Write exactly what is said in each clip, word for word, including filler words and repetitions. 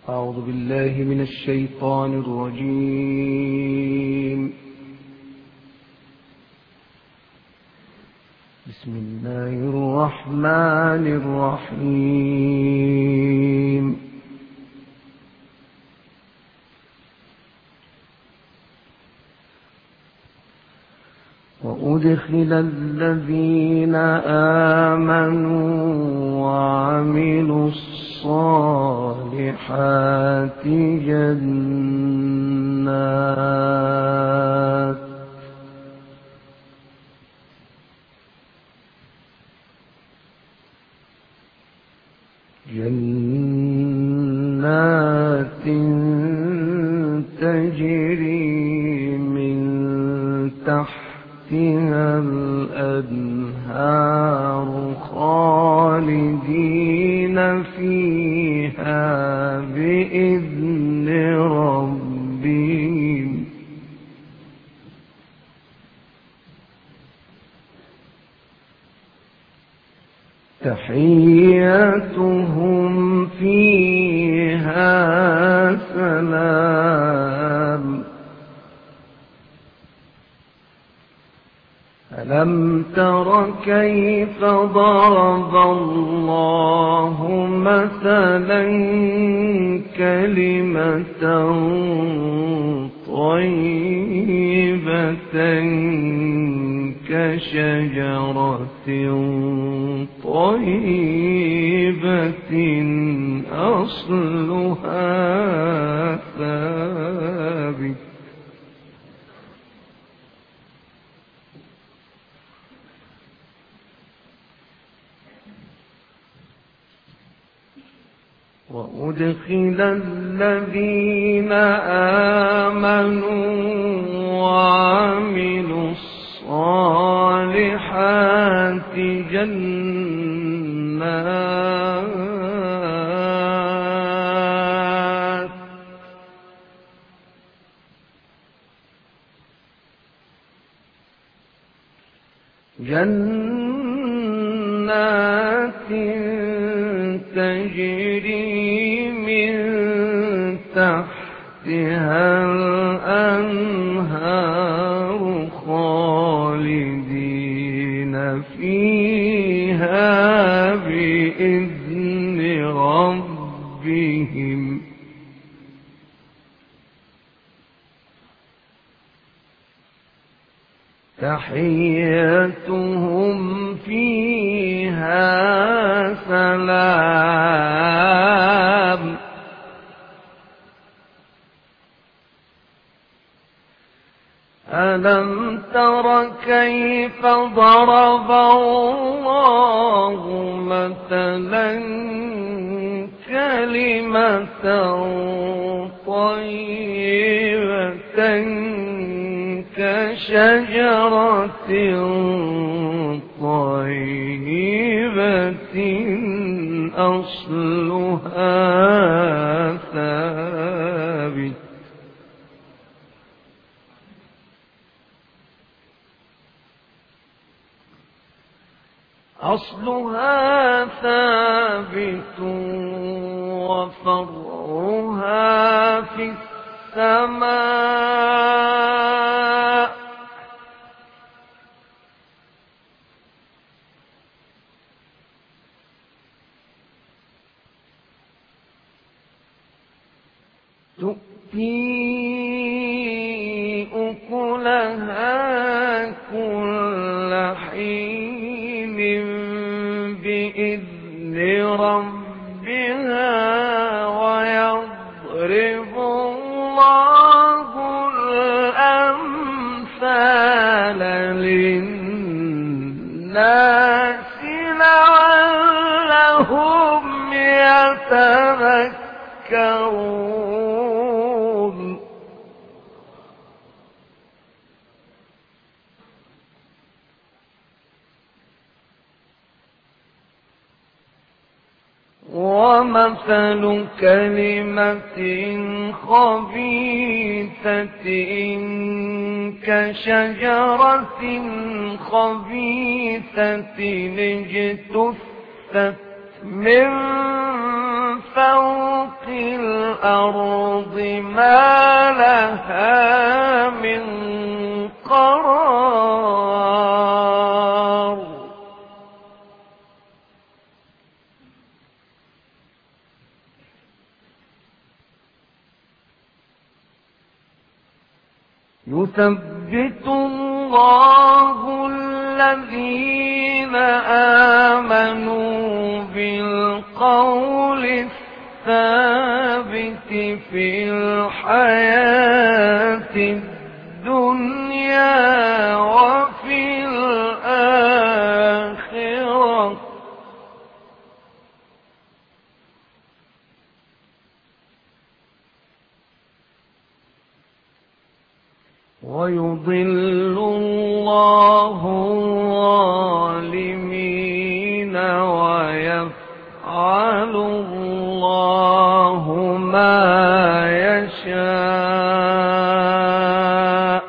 أعوذ بالله من الشيطان الرجيم. بسم الله الرحمن الرحيم. وأدخل الذين آمنوا وعملوا الصالحات جنات جنات تجري من تحتها الأنهار خالدين فيها بإذن ربهم تحيتهم فيها سلام. ألم تر كيف ضرب الله مثلا كلمة طيبة كشجرة طيبة أصلها ثابت وأدخل الذين آمنوا وعملوا الصالحات جنات جنات تجري من تحتها الأنهار خالدين فيها بإذن ربهم تحيتهم فيها سلام. ألم تر كيف ضرب الله مثلا كلمة طيبة كشجرة طيبة أصلها ثابت أصلها ثابت وفرعها في السماء تؤتي أكلها كل حين بإذن ربها ويضرب الله الأمثال للناس لعلهم يتذكرون. ومثل كلمة خبيثة كشجرة خبيثة اجتثت من فوق الأرض الأرض ما لها من قرار يثبت الله الذين آمنوا بالقول الثابت في الحياة الدنيا وفي الآخرة ويضل الله الظالمين ويفعل الله ما يشاء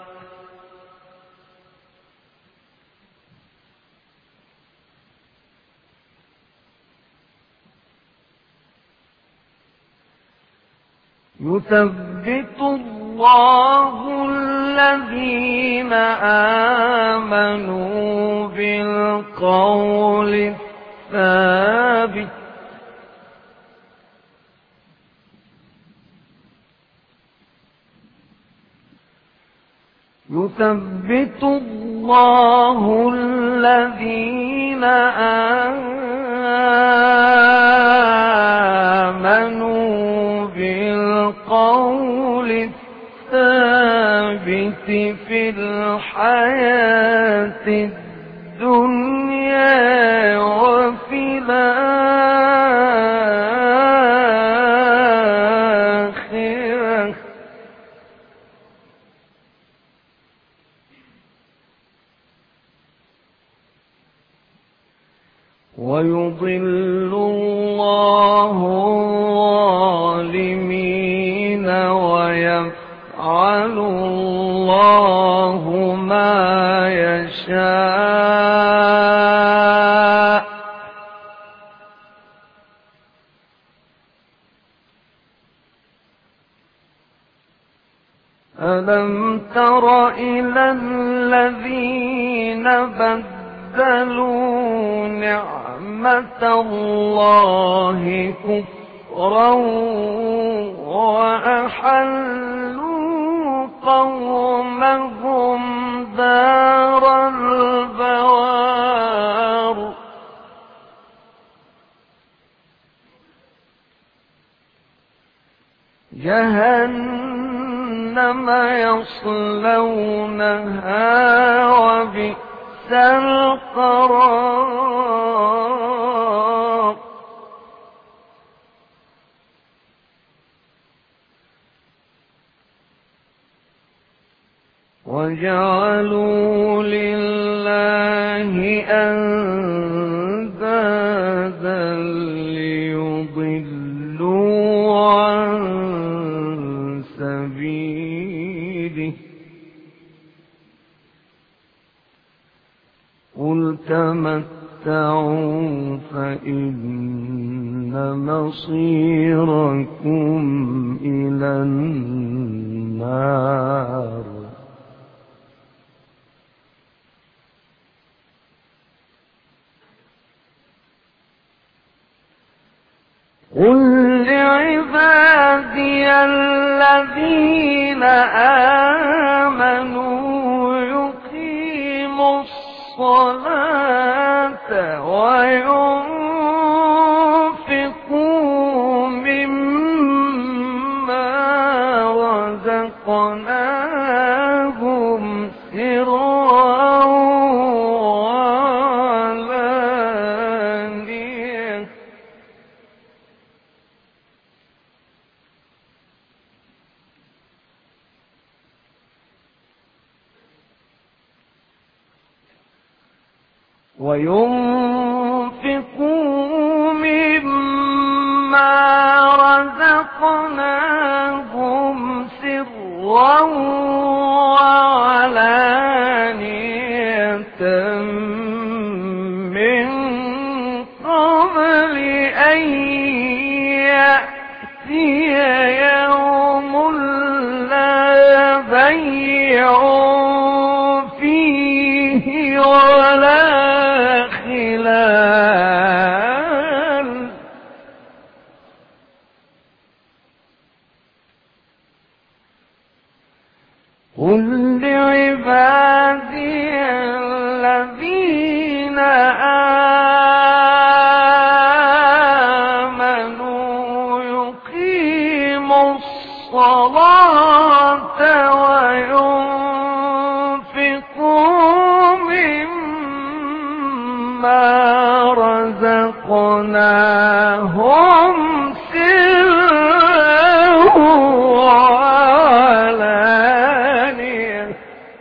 يثبت الله الذين آمنوا بالقول الثابت يثبت الله الذين آمنوا بالقول الثابت في الحياة الدنيا وفي الآخرة ويضل الله الظالمين ويفعل الله ما يشاء ألم تر إلى الذين بدلوا نعمة الله كفرا وأحلوا قومهم دار البوار جهنم يصلونها وبئس القرار وجعلوا لله أندادا ليضلوا عن سبيله قل تمتعوا فإن مصيركم إلى النار قل لعبادي الذين آمنوا يقيموا الصلاة وينفقوا مما رزقناهم سرا وعلانية وينفقوا مما رزقناهم سرا وعلانية من قبل أن يأتي بيع فيه ولا خلال. قل لعبادي الذين آمنوا يقيموا الصلاة وينفقوا مما رزقناهم سرا وعلانية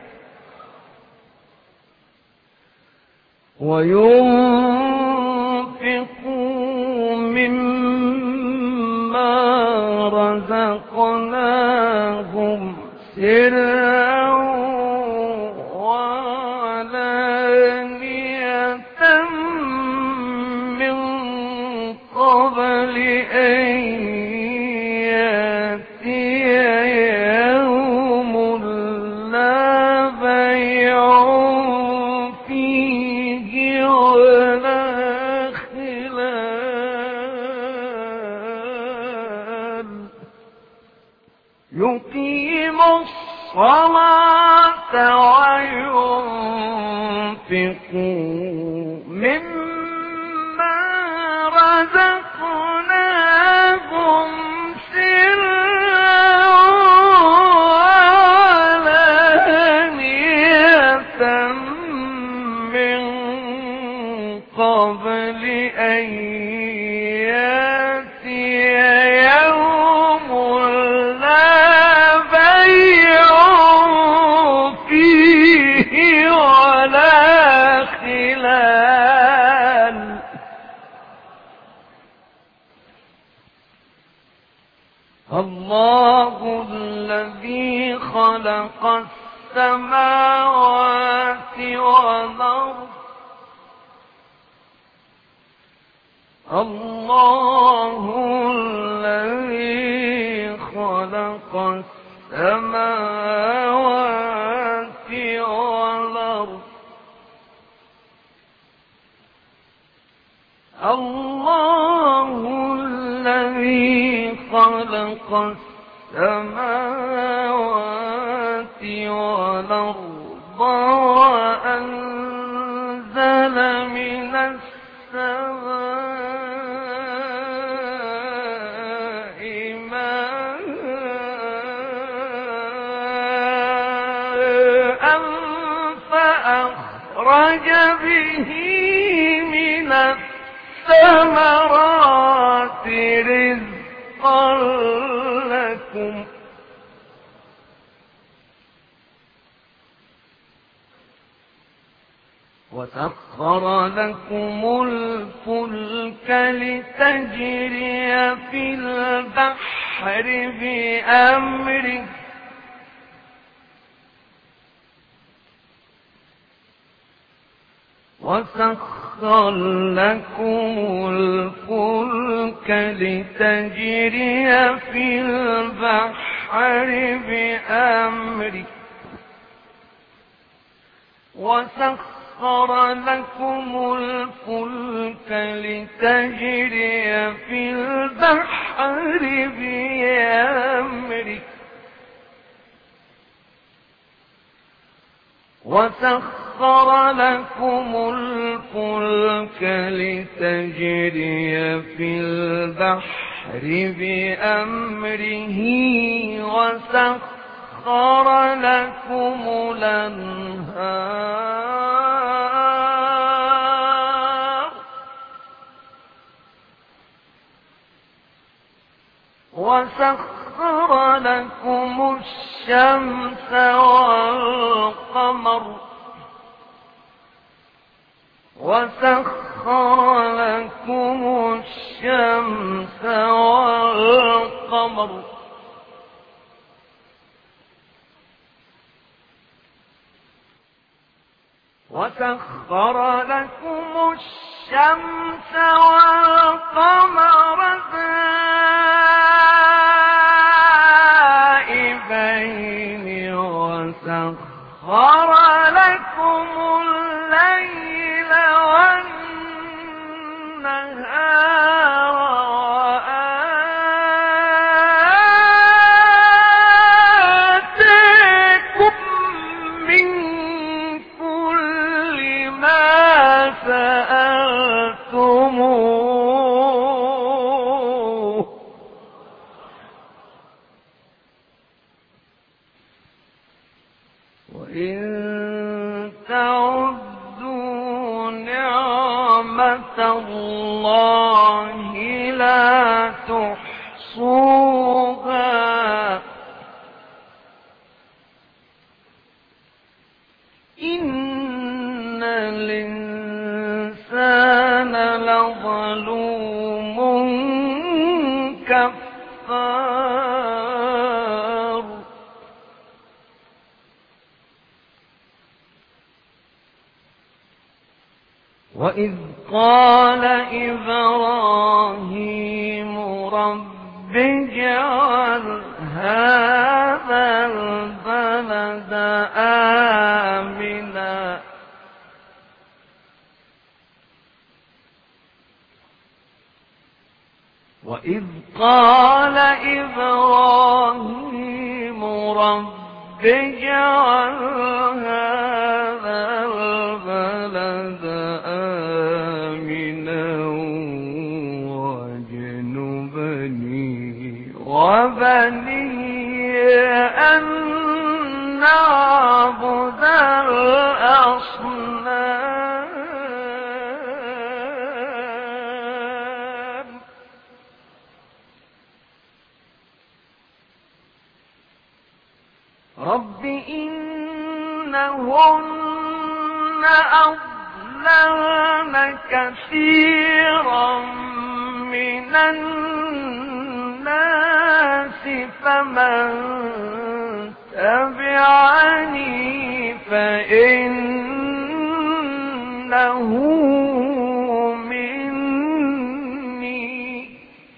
وينفقوا مما رزقناهم سرا وعلانية من قبل أن يأتي يوم لا بيع فيه ولا خلال. يقيم الصلاة وينفقوا مما رزقناهم سرا وعلانية من قبل أن يأتي يوم لا بيع فيه ولا خلال. الله الذي خلق السماوات والأرض الله الذي خلق السماوات والأرض الله الذي خلق السماوات والأرض وأنزل من السماء ماء فأخرج به من الثمرات رزقا لكم وسخر لكم الفلك لتجري في البحر بأمره وسخر لكم الفلك لتجري في البحر بأمره وسخر لكم الفلك لتجري في البحر بأمره وسخر لكم الفلك لتجري في البحر بأمره وسخر لكم الأنهار وسخر لكم الشمس والقمر وسخر لكم الشمس والقمر وسخر لكم الشمس والقمر دائبين وسخر وسخر لكم الليل والنهار وآتاكم من كل ما سألتموه وإن تعدوا نعمة الله لا تحصوها إن الإنسان لظلوم كفار وإذ قال إبراهيم رب اجعل هذا البلد آمنا وإذ قال إبراهيم رب اجعل هذا البلد آمنا واجنبني وبني أن نعبد الأصنام رب إنهن أضللن كثيرا من الناس فمن تبعني فإنه مني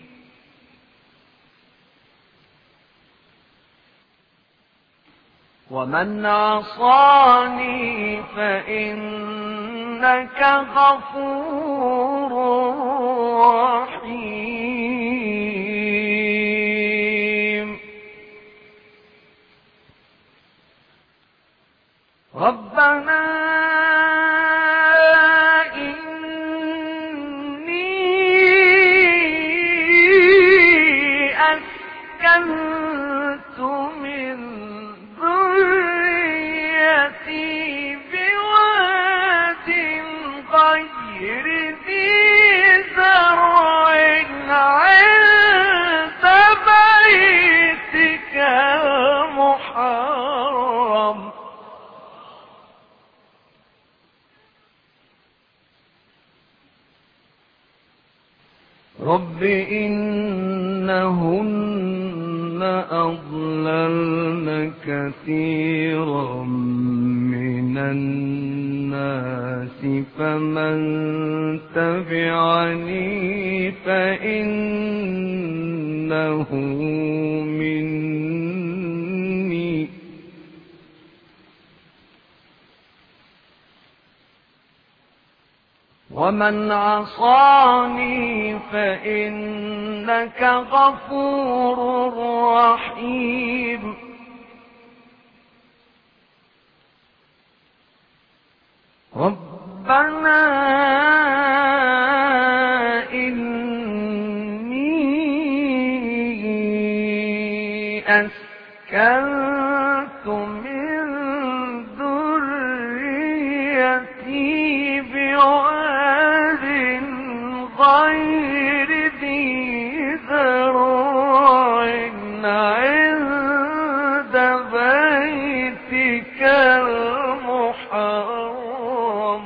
ومن عصاني فإنك غفور رحيم ربنا إني أسكنت من ذريتي بواد غير ذي زرع عند بيتك المحرم رب إنهن أضللن كثيرا من الناس فمن تبعني فإنه مني ومن عصاني فإنك غفور رحيم ربنا إني أسكنت من ذريتي بواد غير ذي زرع عند بيتك المحرم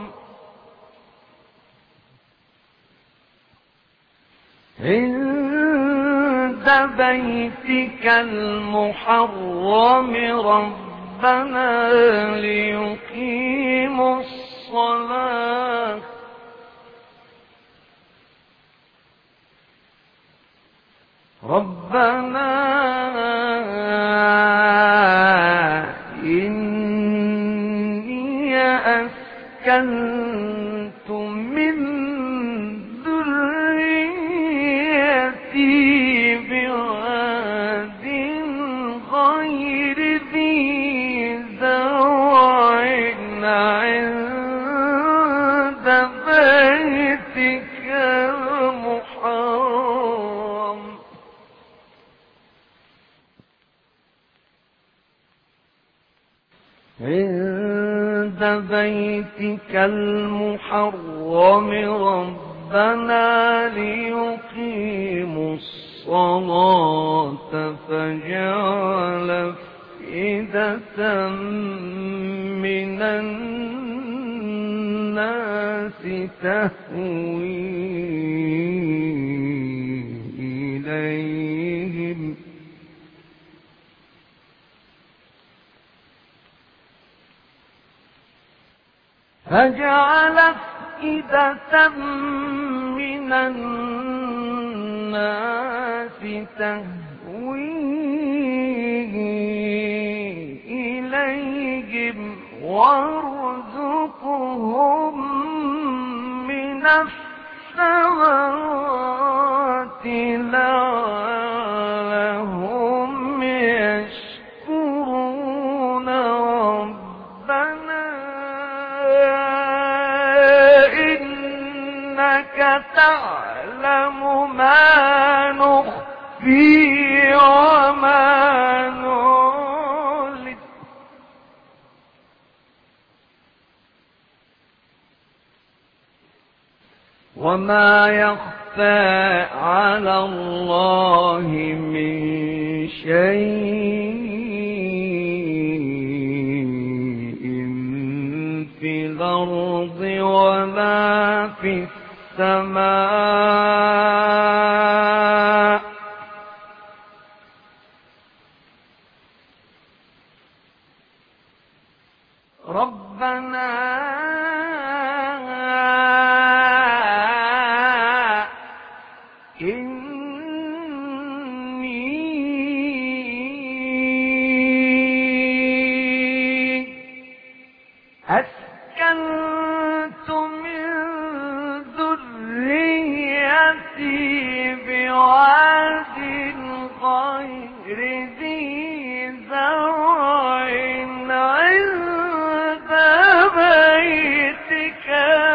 عند بيتك المحرم ربنا ليقيموا الصلاة ربنا إن يأتي بواد غير ذي زرع عند بيتك المحرم عند بيتك المحرم ربنا ليقيموا الصلاة فاجعل أفئدة من الناس تهوي إليهم فاجعل أفئدة من الناس تهوي إليهم وارزقهم من الثمرات لعلهم يشكرون ربنا إنك تعلم ما نخفي وما نعلن وما يخفى على الله من شيء في الأرض ولا في السماء ربنا أسكنت من ذريتي بواد غير ذي زرع عند بيتك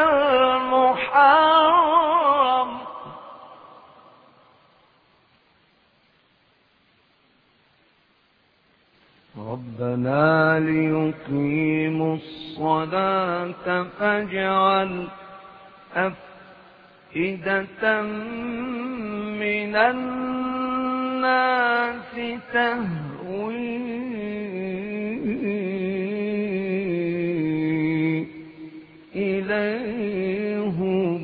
المحرم ربنا ليقيموا الصلاة فاجعل أفئدة من الناس تهوي إليهم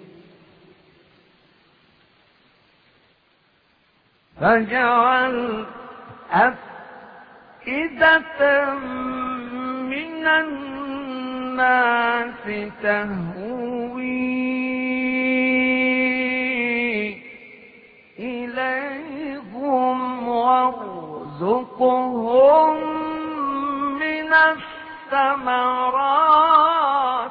فاجعل أفئدة من الناس تهوي إليهم وارزقهم من الثمرات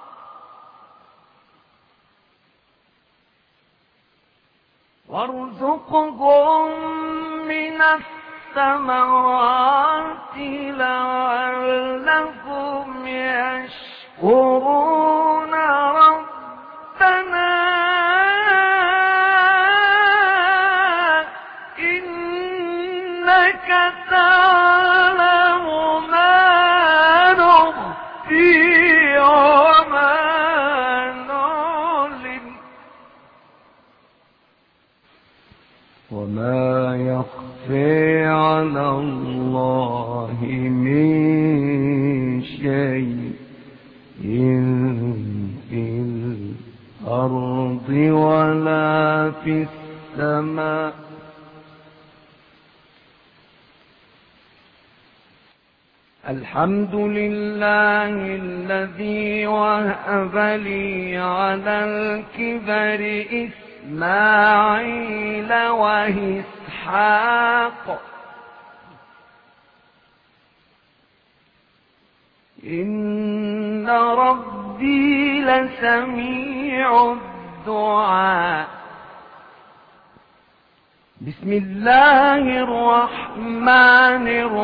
وارزقهم من الثمرات لعلهم يشكرون ربنا إنك تعلم ما نخفي وما نعلن وما يخفي على الله من شيء في الأرض ولا في السماء الحمد لله الذي وهب لي على الكبر إسماعيل وإسحاق إن ربي لسميع الدعاء بسم الله الرحمن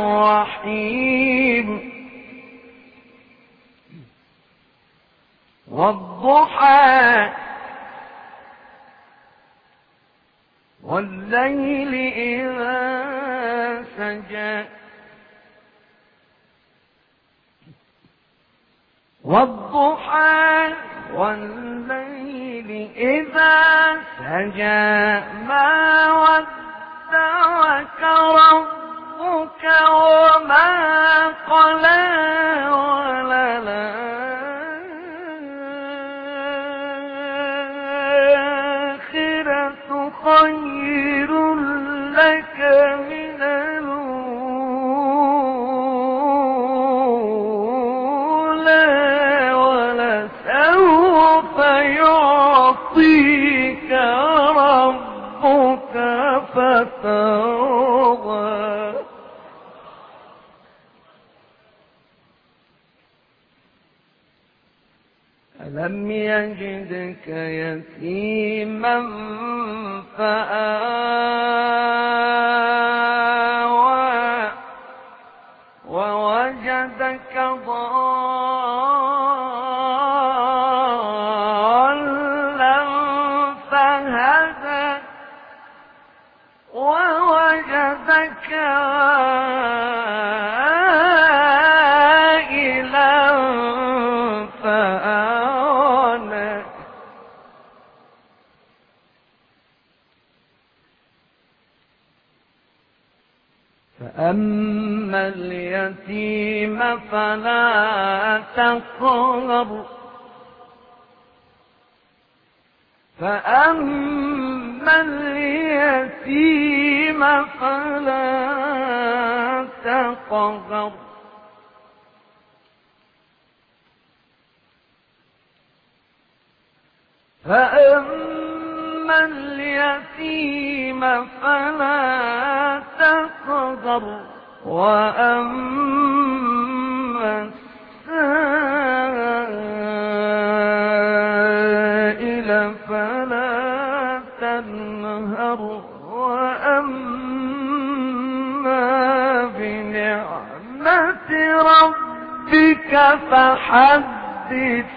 الرحيم والضحى والليل إذا سجى والضحى والليل إذا سجى ما ودعك ربك وما قلى وللآخرة خير لك من الأولى ولسوف يعطيك ربك فترضى ألم يجدك يتيما فآوى ووجدك ضالا فهدى ووجدك عائلا فأغنى فأما اليتيم فلا تقهر فأما اليتيم فلا تقهر فأما اليتيم فلا تقهر وأما السائل فلا تنهر وأما بنعمة ربك فحدث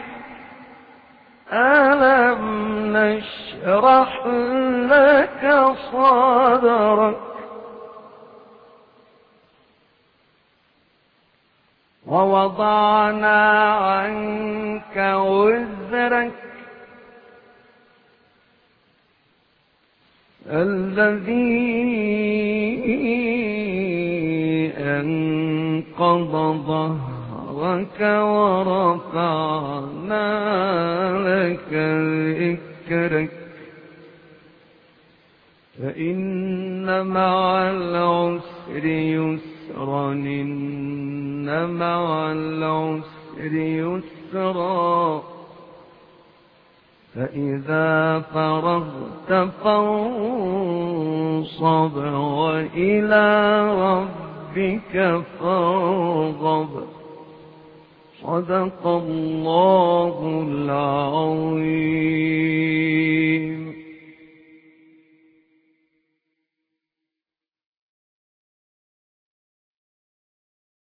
ألم نشرح لك صدرك ووضعنا عنك وزرك الذي أنقض ظهرك ورفعنا لك ذكرك فإن مع العسر يسرا إن مع العسر يسرا فإذا فرغت فانصب وإلى ربك فارغب صدق الله العظيم.